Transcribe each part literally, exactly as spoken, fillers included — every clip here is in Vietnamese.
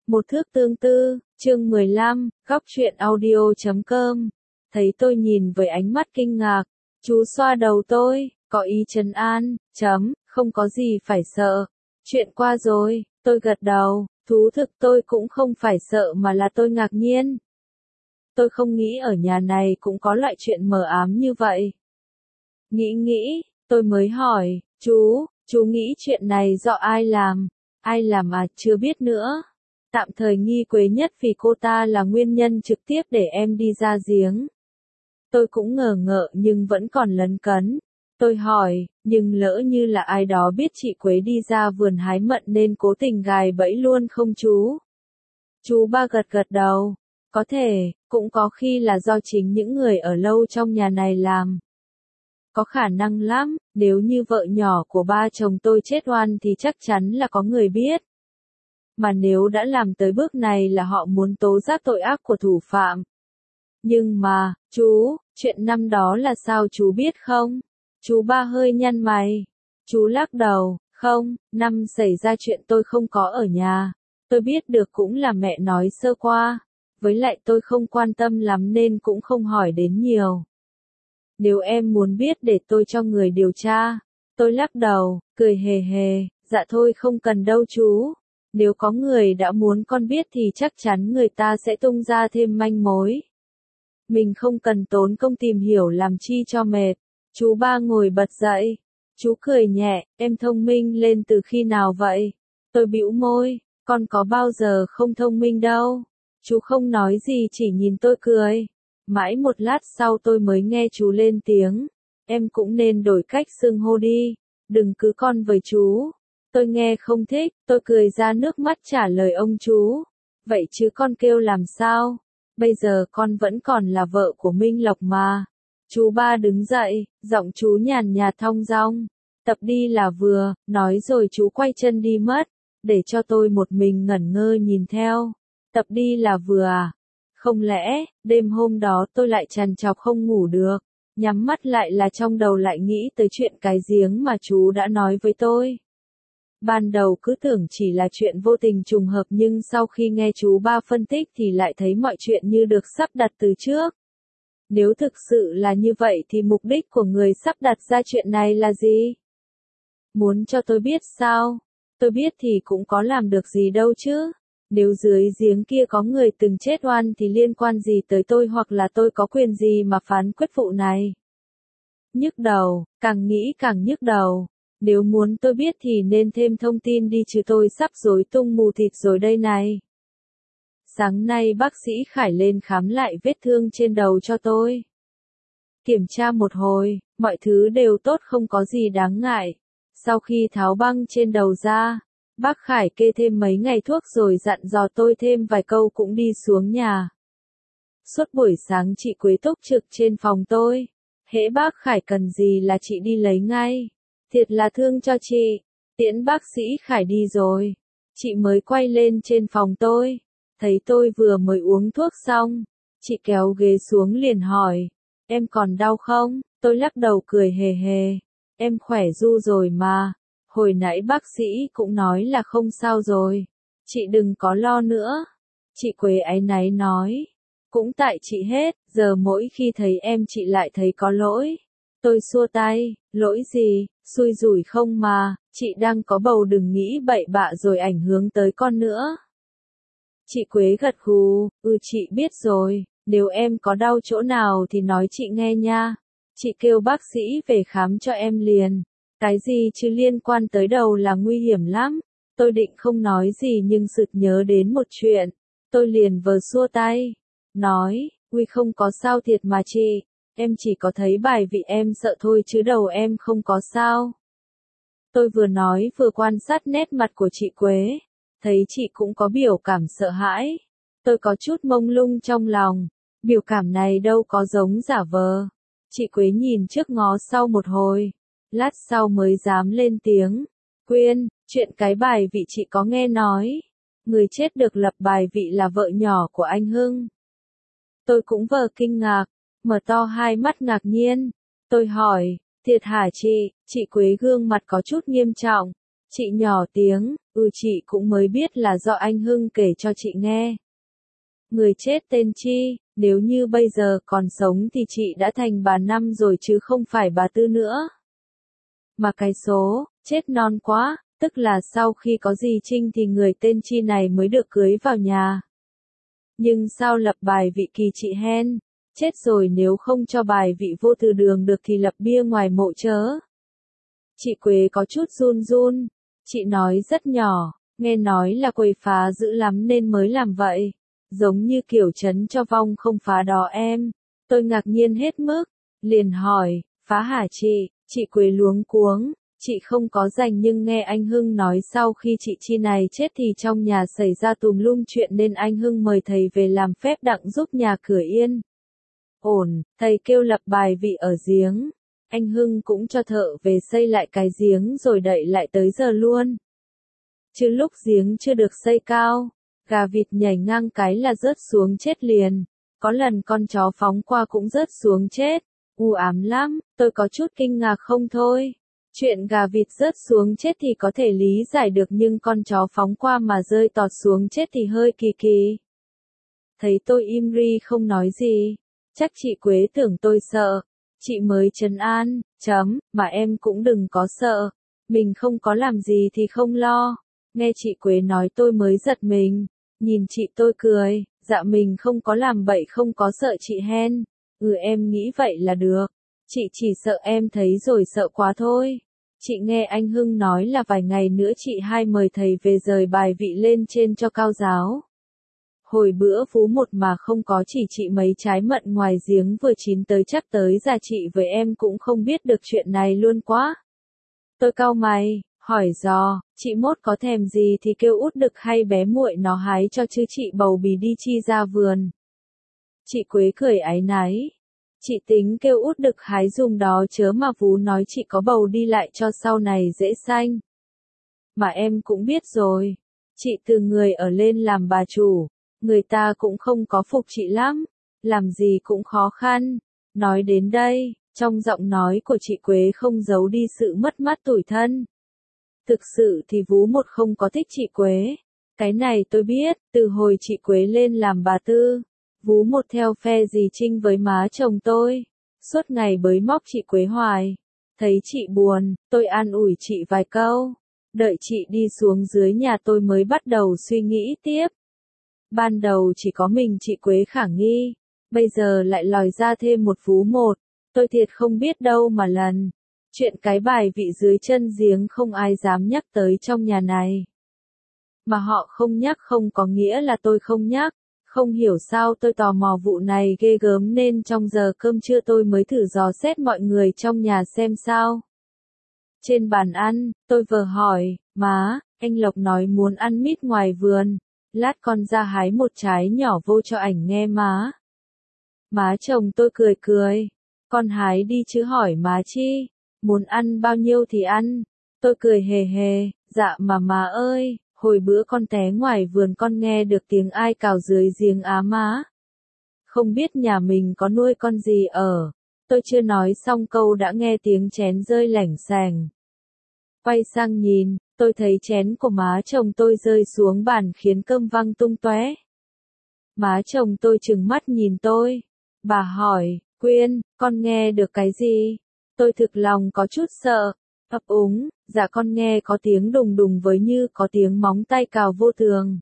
Một thước tương tư, chương mười lăm, góc truyện audio chấm com. Thấy tôi nhìn với ánh mắt kinh ngạc, chú xoa đầu tôi, có ý trấn an, chấm, không có gì phải sợ. Chuyện qua rồi, tôi gật đầu, thú thực tôi cũng không phải sợ mà là tôi ngạc nhiên. Tôi không nghĩ ở nhà này cũng có loại chuyện mờ ám như vậy. Nghĩ nghĩ, tôi mới hỏi, chú, chú nghĩ chuyện này do ai làm? Ai làm à, chưa biết nữa. Tạm thời nghi Quế Nhất vì cô ta là nguyên nhân trực tiếp để em đi ra giếng. Tôi cũng ngờ ngợ nhưng vẫn còn lấn cấn. Tôi hỏi, nhưng lỡ như là ai đó biết chị Quế đi ra vườn hái mận nên cố tình gài bẫy luôn không chú? Chú ba gật gật đầu. Có thể, cũng có khi là do chính những người ở lâu trong nhà này làm. Có khả năng lắm, nếu như vợ nhỏ của ba chồng tôi chết oan thì chắc chắn là có người biết. Mà nếu đã làm tới bước này là họ muốn tố giác tội ác của thủ phạm. Nhưng mà, chú, chuyện năm đó là sao chú biết không? Chú ba hơi nhăn mày. Chú lắc đầu, không, năm xảy ra chuyện tôi không có ở nhà. Tôi biết được cũng là mẹ nói sơ qua. Với lại tôi không quan tâm lắm nên cũng không hỏi đến nhiều. Nếu em muốn biết để tôi cho người điều tra. Tôi lắc đầu, cười hề hề, dạ thôi không cần đâu chú. Nếu có người đã muốn con biết thì chắc chắn người ta sẽ tung ra thêm manh mối. Mình không cần tốn công tìm hiểu làm chi cho mệt. Chú ba ngồi bật dậy. Chú cười nhẹ, em thông minh lên từ khi nào vậy? Tôi bĩu môi, con có bao giờ không thông minh đâu. Chú không nói gì chỉ nhìn tôi cười. Mãi một lát sau tôi mới nghe chú lên tiếng. Em cũng nên đổi cách xưng hô đi. Đừng cứ con với chú. Tôi nghe không thích, tôi cười ra nước mắt trả lời ông chú. Vậy chứ con kêu làm sao? Bây giờ con vẫn còn là vợ của Minh Lộc mà. Chú ba đứng dậy, giọng chú nhàn nhạt thong dong. Tập đi là vừa, nói rồi chú quay chân đi mất, để cho tôi một mình ngẩn ngơ nhìn theo. Tập đi là vừa à? Không lẽ, đêm hôm đó tôi lại trằn trọc không ngủ được, nhắm mắt lại là trong đầu lại nghĩ tới chuyện cái giếng mà chú đã nói với tôi. Ban đầu cứ tưởng chỉ là chuyện vô tình trùng hợp nhưng sau khi nghe chú ba phân tích thì lại thấy mọi chuyện như được sắp đặt từ trước. Nếu thực sự là như vậy thì mục đích của người sắp đặt ra chuyện này là gì? Muốn cho tôi biết sao? Tôi biết thì cũng có làm được gì đâu chứ. Nếu dưới giếng kia có người từng chết oan thì liên quan gì tới tôi hoặc là tôi có quyền gì mà phán quyết vụ này? Nhức đầu, càng nghĩ càng nhức đầu. Nếu muốn tôi biết thì nên thêm thông tin đi chứ tôi sắp rối tung mù thịt rồi đây này. Sáng nay bác sĩ Khải lên khám lại vết thương trên đầu cho tôi. Kiểm tra một hồi, mọi thứ đều tốt không có gì đáng ngại. Sau khi tháo băng trên đầu ra, bác Khải kê thêm mấy ngày thuốc rồi dặn dò tôi thêm vài câu cũng đi xuống nhà. Suốt buổi sáng chị Quế túc trực trên phòng tôi. Hễ bác Khải cần gì là chị đi lấy ngay. Thiệt là thương cho chị. Tiễn bác sĩ Khải đi rồi. Chị mới quay lên trên phòng tôi. Thấy tôi vừa mới uống thuốc xong. Chị kéo ghế xuống liền hỏi. Em còn đau không? Tôi lắc đầu cười hề hề. Em khỏe ru rồi mà. Hồi nãy bác sĩ cũng nói là không sao rồi. Chị đừng có lo nữa. Chị Quế áy náy nói. Cũng tại chị hết, giờ mỗi khi thấy em chị lại thấy có lỗi. Tôi xua tay, lỗi gì, xui rủi không mà, chị đang có bầu đừng nghĩ bậy bạ rồi ảnh hưởng tới con nữa. Chị Quế gật gù, ừ chị biết rồi, nếu em có đau chỗ nào thì nói chị nghe nha. Chị kêu bác sĩ về khám cho em liền. Cái gì chứ liên quan tới đầu là nguy hiểm lắm. Tôi định không nói gì nhưng sực nhớ đến một chuyện. Tôi liền vờ xua tay. Nói, uy không có sao thiệt mà chị. Em chỉ có thấy bài vị em sợ thôi chứ đầu em không có sao. Tôi vừa nói vừa quan sát nét mặt của chị Quế. Thấy chị cũng có biểu cảm sợ hãi. Tôi có chút mông lung trong lòng. Biểu cảm này đâu có giống giả vờ. Chị Quế nhìn trước ngó sau một hồi. Lát sau mới dám lên tiếng. Quyên, chuyện cái bài vị chị có nghe nói. Người chết được lập bài vị là vợ nhỏ của anh Hưng. Tôi cũng vờ kinh ngạc. Mở to hai mắt ngạc nhiên. Tôi hỏi, thiệt hả chị? Chị Quế gương mặt có chút nghiêm trọng. Chị nhỏ tiếng, ừ chị cũng mới biết là do anh Hưng kể cho chị nghe. Người chết tên Chi, nếu như bây giờ còn sống thì chị đã thành bà Năm rồi chứ không phải bà Tư nữa. Mà cái số, chết non quá, tức là sau khi có dì Trinh thì người tên Chi này mới được cưới vào nhà. Nhưng sao lập bài vị kỳ chị hen, chết rồi nếu không cho bài vị vô từ đường được thì lập bia ngoài mộ chớ. Chị Quế có chút run run, chị nói rất nhỏ, nghe nói là quầy phá dữ lắm nên mới làm vậy. Giống như kiểu chấn cho vong không phá đó em. Tôi ngạc nhiên hết mức, liền hỏi, phá hả chị? Chị Quế luống cuống, chị không có rành nhưng nghe anh Hưng nói sau khi chị Chi này chết thì trong nhà xảy ra tùm lum chuyện nên anh Hưng mời thầy về làm phép đặng giúp nhà cửa yên. Ổn, thầy kêu lập bài vị ở giếng. Anh Hưng cũng cho thợ về xây lại cái giếng rồi đậy lại tới giờ luôn. Chứ lúc giếng chưa được xây cao, gà vịt nhảy ngang cái là rớt xuống chết liền. Có lần con chó phóng qua cũng rớt xuống chết. U ám lắm, tôi có chút kinh ngạc không thôi. Chuyện gà vịt rớt xuống chết thì có thể lý giải được nhưng con chó phóng qua mà rơi tọt xuống chết thì hơi kỳ kỳ. Thấy tôi im ri không nói gì, chắc chị Quế tưởng tôi sợ. Chị mới trấn an, chấm, mà em cũng đừng có sợ. Mình không có làm gì thì không lo. Nghe chị Quế nói tôi mới giật mình. Nhìn chị tôi cười, dạ mình không có làm bậy không có sợ chị hen. Ừ em nghĩ vậy là được. Chị chỉ sợ em thấy rồi sợ quá thôi. Chị nghe anh Hưng nói là vài ngày nữa chị hai mời thầy về rời bài vị lên trên cho cao giáo. Hồi bữa Phú một mà không có chỉ chị mấy trái mận ngoài giếng vừa chín tới chắc tới già chị với em cũng không biết được chuyện này luôn quá. Tôi cau mày, hỏi dò, chị Mốt có thèm gì thì kêu út đực hay bé muội nó hái cho chứ chị bầu bì đi chi ra vườn. Chị Quế cười áy náy. Chị tính kêu út đực hái dùng đó chớ mà Vú nói chị có bầu đi lại cho sau này dễ sanh. Mà em cũng biết rồi, chị từ người ở lên làm bà chủ, người ta cũng không có phục chị lắm, làm gì cũng khó khăn. Nói đến đây, trong giọng nói của chị Quế không giấu đi sự mất mát tủi thân. Thực sự thì Vú một không có thích chị Quế. Cái này tôi biết, từ hồi chị Quế lên làm bà Tư. Vú một theo phe dì Trinh với má chồng tôi. Suốt ngày bới móc chị Quế hoài. Thấy chị buồn, tôi an ủi chị vài câu. Đợi chị đi xuống dưới nhà tôi mới bắt đầu suy nghĩ tiếp. Ban đầu chỉ có mình chị Quế khả nghi. Bây giờ lại lòi ra thêm một Vú một. Tôi thiệt không biết đâu mà lần. Chuyện cái bài vị dưới chân giếng không ai dám nhắc tới trong nhà này. Mà họ không nhắc không có nghĩa là tôi không nhắc. Không hiểu sao tôi tò mò vụ này ghê gớm nên trong giờ cơm trưa tôi mới thử dò xét mọi người trong nhà xem sao. Trên bàn ăn, tôi vừa hỏi, má, anh Lộc nói muốn ăn mít ngoài vườn. Lát con ra hái một trái nhỏ vô cho ảnh nghe má. Má chồng tôi cười cười. Con hái đi chứ hỏi má chi. Muốn ăn bao nhiêu thì ăn. Tôi cười hề hề, dạ mà má ơi. Hồi bữa con té ngoài vườn con nghe được tiếng ai cào dưới giếng á má. Không biết nhà mình có nuôi con gì ở. Tôi chưa nói xong câu đã nghe tiếng chén rơi lảnh xành. Quay sang nhìn, tôi thấy chén của má chồng tôi rơi xuống bàn khiến cơm văng tung tóe. Má chồng tôi trừng mắt nhìn tôi. Bà hỏi, Quyên, con nghe được cái gì? Tôi thực lòng có chút sợ. Ấp úng, dạ con nghe có tiếng đùng đùng với như có tiếng móng tay cào vô tường.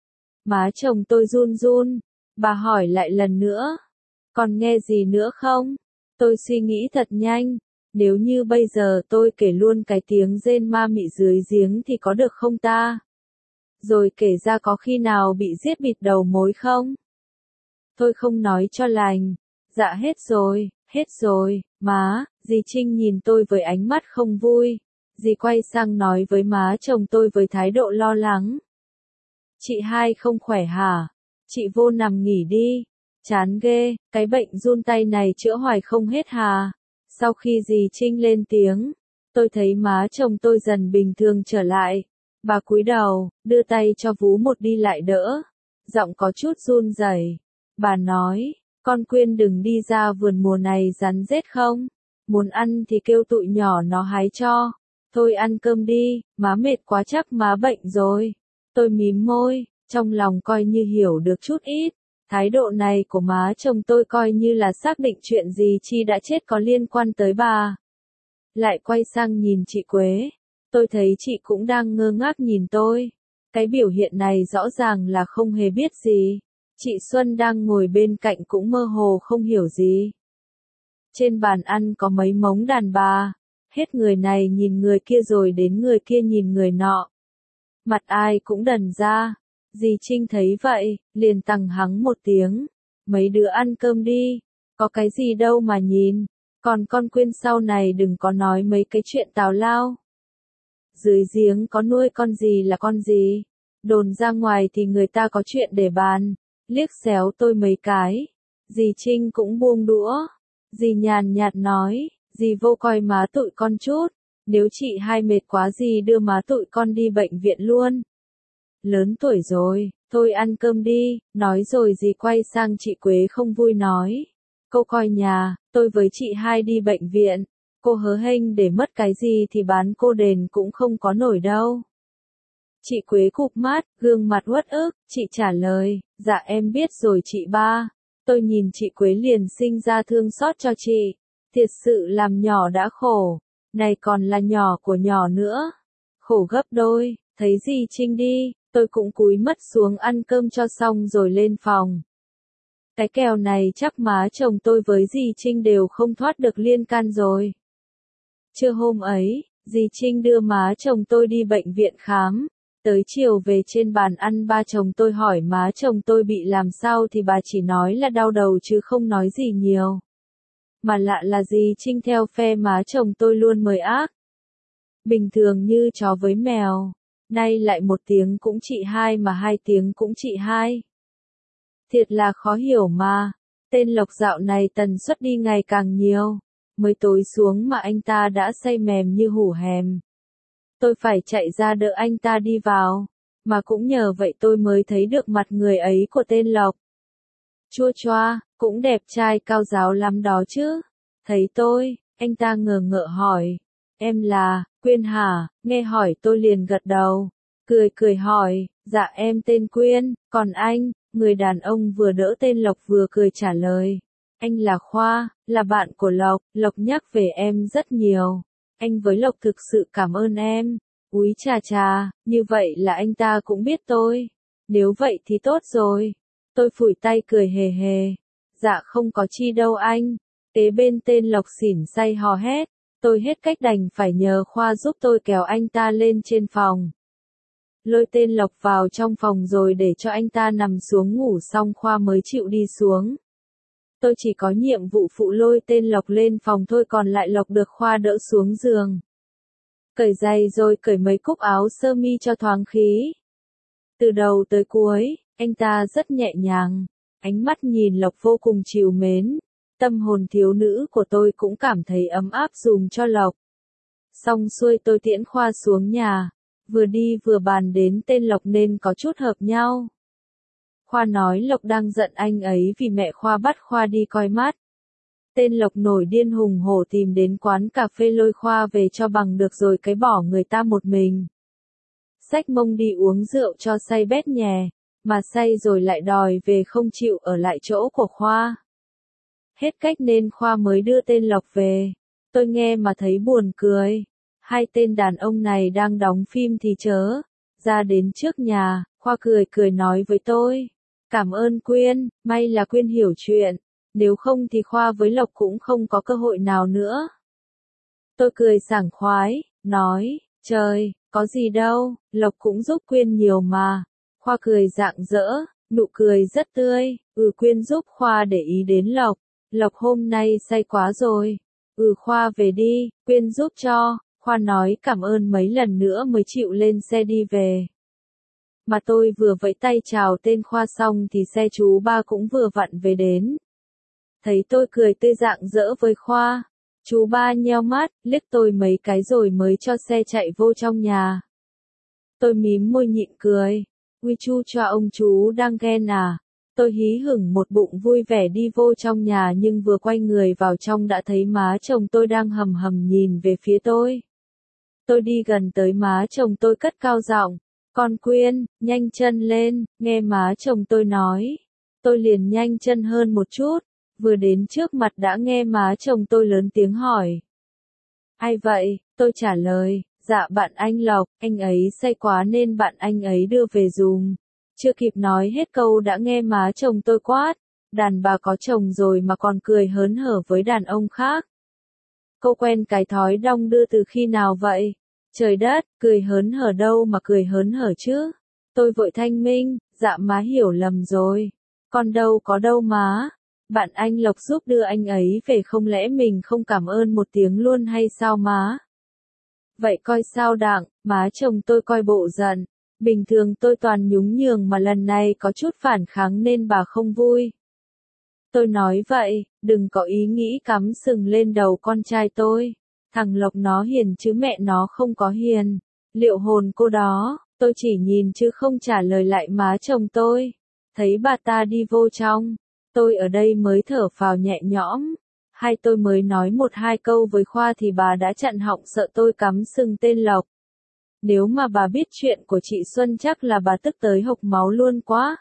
Má chồng tôi run run. Bà hỏi lại lần nữa. Còn nghe gì nữa không? Tôi suy nghĩ thật nhanh. Nếu như bây giờ tôi kể luôn cái tiếng rên ma mị dưới giếng thì có được không ta? Rồi kể ra có khi nào bị giết bịt đầu mối không? Tôi không nói cho lành. Dạ hết rồi, hết rồi, má. Dì Trinh nhìn tôi với ánh mắt không vui. Dì quay sang nói với má chồng tôi với thái độ lo lắng. Chị hai không khỏe hả? Chị vô nằm nghỉ đi. Chán ghê, cái bệnh run tay này chữa hoài không hết hà. Sau khi dì Trinh lên tiếng, tôi thấy má chồng tôi dần bình thường trở lại. Bà cúi đầu, đưa tay cho Vú một đi lại đỡ. Giọng có chút run rẩy. Bà nói, con Quyên đừng đi ra vườn mùa này rắn rết không? Muốn ăn thì kêu tụi nhỏ nó hái cho. Thôi ăn cơm đi, má mệt quá chắc má bệnh rồi. Tôi mím môi, trong lòng coi như hiểu được chút ít. Thái độ này của má chồng tôi coi như là xác định chuyện gì Chi đã chết có liên quan tới bà. Lại quay sang nhìn chị Quế. Tôi thấy chị cũng đang ngơ ngác nhìn tôi. Cái biểu hiện này rõ ràng là không hề biết gì. Chị Xuân đang ngồi bên cạnh cũng mơ hồ không hiểu gì. Trên bàn ăn có mấy mống đàn bà. Hết người này nhìn người kia rồi đến người kia nhìn người nọ. Mặt ai cũng đần ra. Dì Trinh thấy vậy, liền tằng hắng một tiếng. Mấy đứa ăn cơm đi, có cái gì đâu mà nhìn. Còn con Quyên sau này đừng có nói mấy cái chuyện tào lao. Dưới giếng có nuôi con gì là con gì. Đồn ra ngoài thì người ta có chuyện để bàn. Liếc xéo tôi mấy cái. Dì Trinh cũng buông đũa. Dì nhàn nhạt nói, dì vô coi má tụi con chút. Nếu chị hai mệt quá dì đưa má tụi con đi bệnh viện luôn. Lớn tuổi rồi, thôi ăn cơm đi, nói rồi dì quay sang chị Quế không vui nói. Cô coi nhà, tôi với chị hai đi bệnh viện, cô hớ hênh để mất cái gì thì bán cô đền cũng không có nổi đâu. Chị Quế cụp mắt, gương mặt uất ức, chị trả lời, dạ em biết rồi chị ba. Tôi nhìn chị Quế liền sinh ra thương xót cho chị, thiệt sự làm nhỏ đã khổ, này còn là nhỏ của nhỏ nữa, khổ gấp đôi, thấy dì Trinh đi. Tôi cũng cúi mắt xuống ăn cơm cho xong rồi lên phòng. Cái kèo này chắc má chồng tôi với dì Trinh đều không thoát được liên can rồi. Trưa hôm ấy, dì Trinh đưa má chồng tôi đi bệnh viện khám. Tới chiều về trên bàn ăn ba chồng tôi hỏi má chồng tôi bị làm sao thì bà chỉ nói là đau đầu chứ không nói gì nhiều. Mà lạ là dì Trinh theo phe má chồng tôi luôn mời ác. Bình thường như chó với mèo. Nay lại một tiếng cũng chị hai mà hai tiếng cũng chị hai. Thiệt là khó hiểu mà. Tên Lộc dạo này tần suất đi ngày càng nhiều. Mới tối xuống mà anh ta đã say mềm như hủ hèm. Tôi phải chạy ra đỡ anh ta đi vào. Mà cũng nhờ vậy tôi mới thấy được mặt người ấy của tên Lộc. Chua choa, cũng đẹp trai cao ráo lắm đó chứ. Thấy tôi, anh ta ngờ ngợ hỏi. Em là, Quyên hả? Nghe hỏi tôi liền gật đầu. Cười cười hỏi, dạ em tên Quyên, còn anh? Người đàn ông vừa đỡ tên Lộc vừa cười trả lời. Anh là Khoa, là bạn của Lộc, Lộc nhắc về em rất nhiều. Anh với Lộc thực sự cảm ơn em. Úi chà chà, như vậy là anh ta cũng biết tôi. Nếu vậy thì tốt rồi. Tôi phủi tay cười hề hề. Dạ không có chi đâu anh. Kế bên tên Lộc xỉn say hò hét. Tôi hết cách đành phải nhờ Khoa giúp tôi kéo anh ta lên trên phòng. Lôi tên Lộc vào trong phòng rồi để cho anh ta nằm xuống ngủ xong Khoa mới chịu đi xuống. Tôi chỉ có nhiệm vụ phụ lôi tên Lộc lên phòng thôi còn lại Lộc được Khoa đỡ xuống giường. Cởi giày rồi cởi mấy cúc áo sơ mi cho thoáng khí. Từ đầu tới cuối, anh ta rất nhẹ nhàng. Ánh mắt nhìn Lộc vô cùng trìu mến. Tâm hồn thiếu nữ của tôi cũng cảm thấy ấm áp dùm cho Lộc. Xong xuôi tôi tiễn Khoa xuống nhà. Vừa đi vừa bàn đến tên Lộc nên có chút hợp nhau. Khoa nói Lộc đang giận anh ấy vì mẹ Khoa bắt Khoa đi coi mắt. Tên Lộc nổi điên hùng hổ tìm đến quán cà phê lôi Khoa về cho bằng được rồi cái bỏ người ta một mình. Xách mông đi uống rượu cho say bét nhè, mà say rồi lại đòi về không chịu ở lại chỗ của Khoa. Hết cách nên Khoa mới đưa tên Lộc về. Tôi nghe mà thấy buồn cười. Hai tên đàn ông này đang đóng phim thì chớ. Ra đến trước nhà, Khoa cười cười nói với tôi. Cảm ơn Quyên, may là Quyên hiểu chuyện. Nếu không thì Khoa với Lộc cũng không có cơ hội nào nữa. Tôi cười sảng khoái, nói, trời, có gì đâu, Lộc cũng giúp Quyên nhiều mà. Khoa cười rạng rỡ, nụ cười rất tươi, ừ Quyên giúp Khoa để ý đến Lộc. Lộc hôm nay say quá rồi. Ừ Khoa về đi, Quyên giúp cho. Khoa nói cảm ơn mấy lần nữa mới chịu lên xe đi về. Mà tôi vừa vẫy tay chào tên Khoa xong thì xe chú ba cũng vừa vặn về đến. Thấy tôi cười tươi rạng rỡ với Khoa. Chú ba nheo mắt, liếc tôi mấy cái rồi mới cho xe chạy vô trong nhà. Tôi mím môi nhịn cười. Ui chu cho ông chú đang ghen à. Tôi hí hửng một bụng vui vẻ đi vô trong nhà nhưng vừa quay người vào trong đã thấy má chồng tôi đang hầm hầm nhìn về phía tôi. Tôi đi gần tới má chồng tôi cất cao giọng, con Quyên, nhanh chân lên, nghe má chồng tôi nói. Tôi liền nhanh chân hơn một chút, vừa đến trước mặt đã nghe má chồng tôi lớn tiếng hỏi. Ai vậy? Tôi trả lời, dạ bạn anh Lộc, anh ấy say quá nên bạn anh ấy đưa về giùm. Chưa kịp nói hết câu đã nghe má chồng tôi quát, đàn bà có chồng rồi mà còn cười hớn hở với đàn ông khác. Cô quen cái thói đong đưa từ khi nào vậy? Trời đất, cười hớn hở đâu mà cười hớn hở chứ? Tôi vội thanh minh, dạ má hiểu lầm rồi. Con đâu có đâu má. Bạn anh Lộc giúp đưa anh ấy về không lẽ mình không cảm ơn một tiếng luôn hay sao má? Vậy coi sao đặng, má chồng tôi coi bộ giận. Bình thường tôi toàn nhún nhường mà lần này có chút phản kháng nên bà không vui. Tôi nói vậy, đừng có ý nghĩ cắm sừng lên đầu con trai tôi. Thằng Lộc nó hiền chứ mẹ nó không có hiền. Liệu hồn cô đó, tôi chỉ nhìn chứ không trả lời lại má chồng tôi. Thấy bà ta đi vô trong, tôi ở đây mới thở phào nhẹ nhõm. Hay tôi mới nói một hai câu với Khoa thì bà đã chặn họng sợ tôi cắm sừng tên Lộc. Nếu mà bà biết chuyện của chị Xuân chắc là bà tức tới hộc máu luôn quá.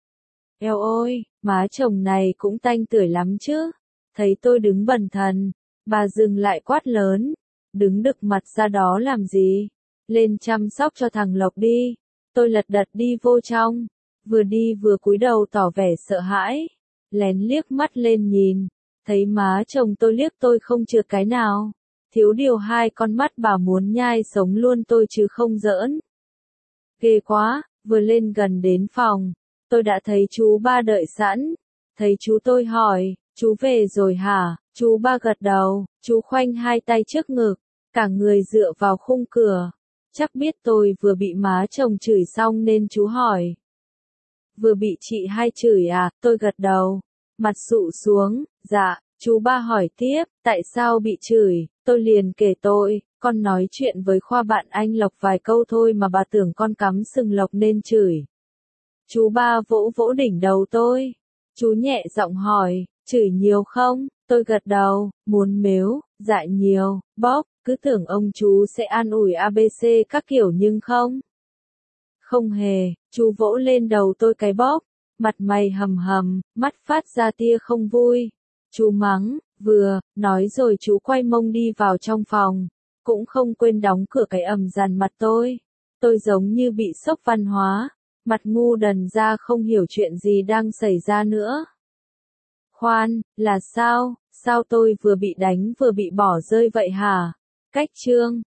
Eo ôi, má chồng này cũng tanh tưởi lắm chứ. Thấy tôi đứng bần thần, bà dừng lại quát lớn. Đứng đực mặt ra đó làm gì? Lên chăm sóc cho thằng Lộc đi. Tôi lật đật đi vô trong. Vừa đi vừa cúi đầu tỏ vẻ sợ hãi. Lén liếc mắt lên nhìn. Thấy má chồng tôi liếc tôi không chừa cái nào. Thiếu điều hai con mắt bà muốn nhai sống luôn tôi chứ không giỡn. Ghê quá, vừa lên gần đến phòng. Tôi đã thấy chú ba đợi sẵn. Thấy chú tôi hỏi, chú về rồi hả? Chú ba gật đầu, chú khoanh hai tay trước ngực, cả người dựa vào khung cửa. Chắc biết tôi vừa bị má chồng chửi xong nên chú hỏi. Vừa bị chị hai chửi à? Tôi gật đầu, mặt sụ xuống, dạ. Chú ba hỏi tiếp, tại sao bị chửi? Tôi liền kể tội, con nói chuyện với Khoa bạn anh Lộc vài câu thôi mà bà tưởng con cắm sừng Lộc nên chửi. Chú ba vỗ vỗ đỉnh đầu tôi. Chú nhẹ giọng hỏi, chửi nhiều không? Tôi gật đầu, muốn mếu, dạ nhiều, bóp, cứ tưởng ông chú sẽ an ủi a bê xê các kiểu nhưng không. Không hề, chú vỗ lên đầu tôi cái bóp, mặt mày hầm hầm, mắt phát ra tia không vui. Chú mắng, vừa, nói rồi chú quay mông đi vào trong phòng, cũng không quên đóng cửa cái ầm dằn mặt tôi. Tôi giống như bị sốc văn hóa, mặt ngu đần ra không hiểu chuyện gì đang xảy ra nữa. Khoan, là sao, sao tôi vừa bị đánh vừa bị bỏ rơi vậy hả? Cách chương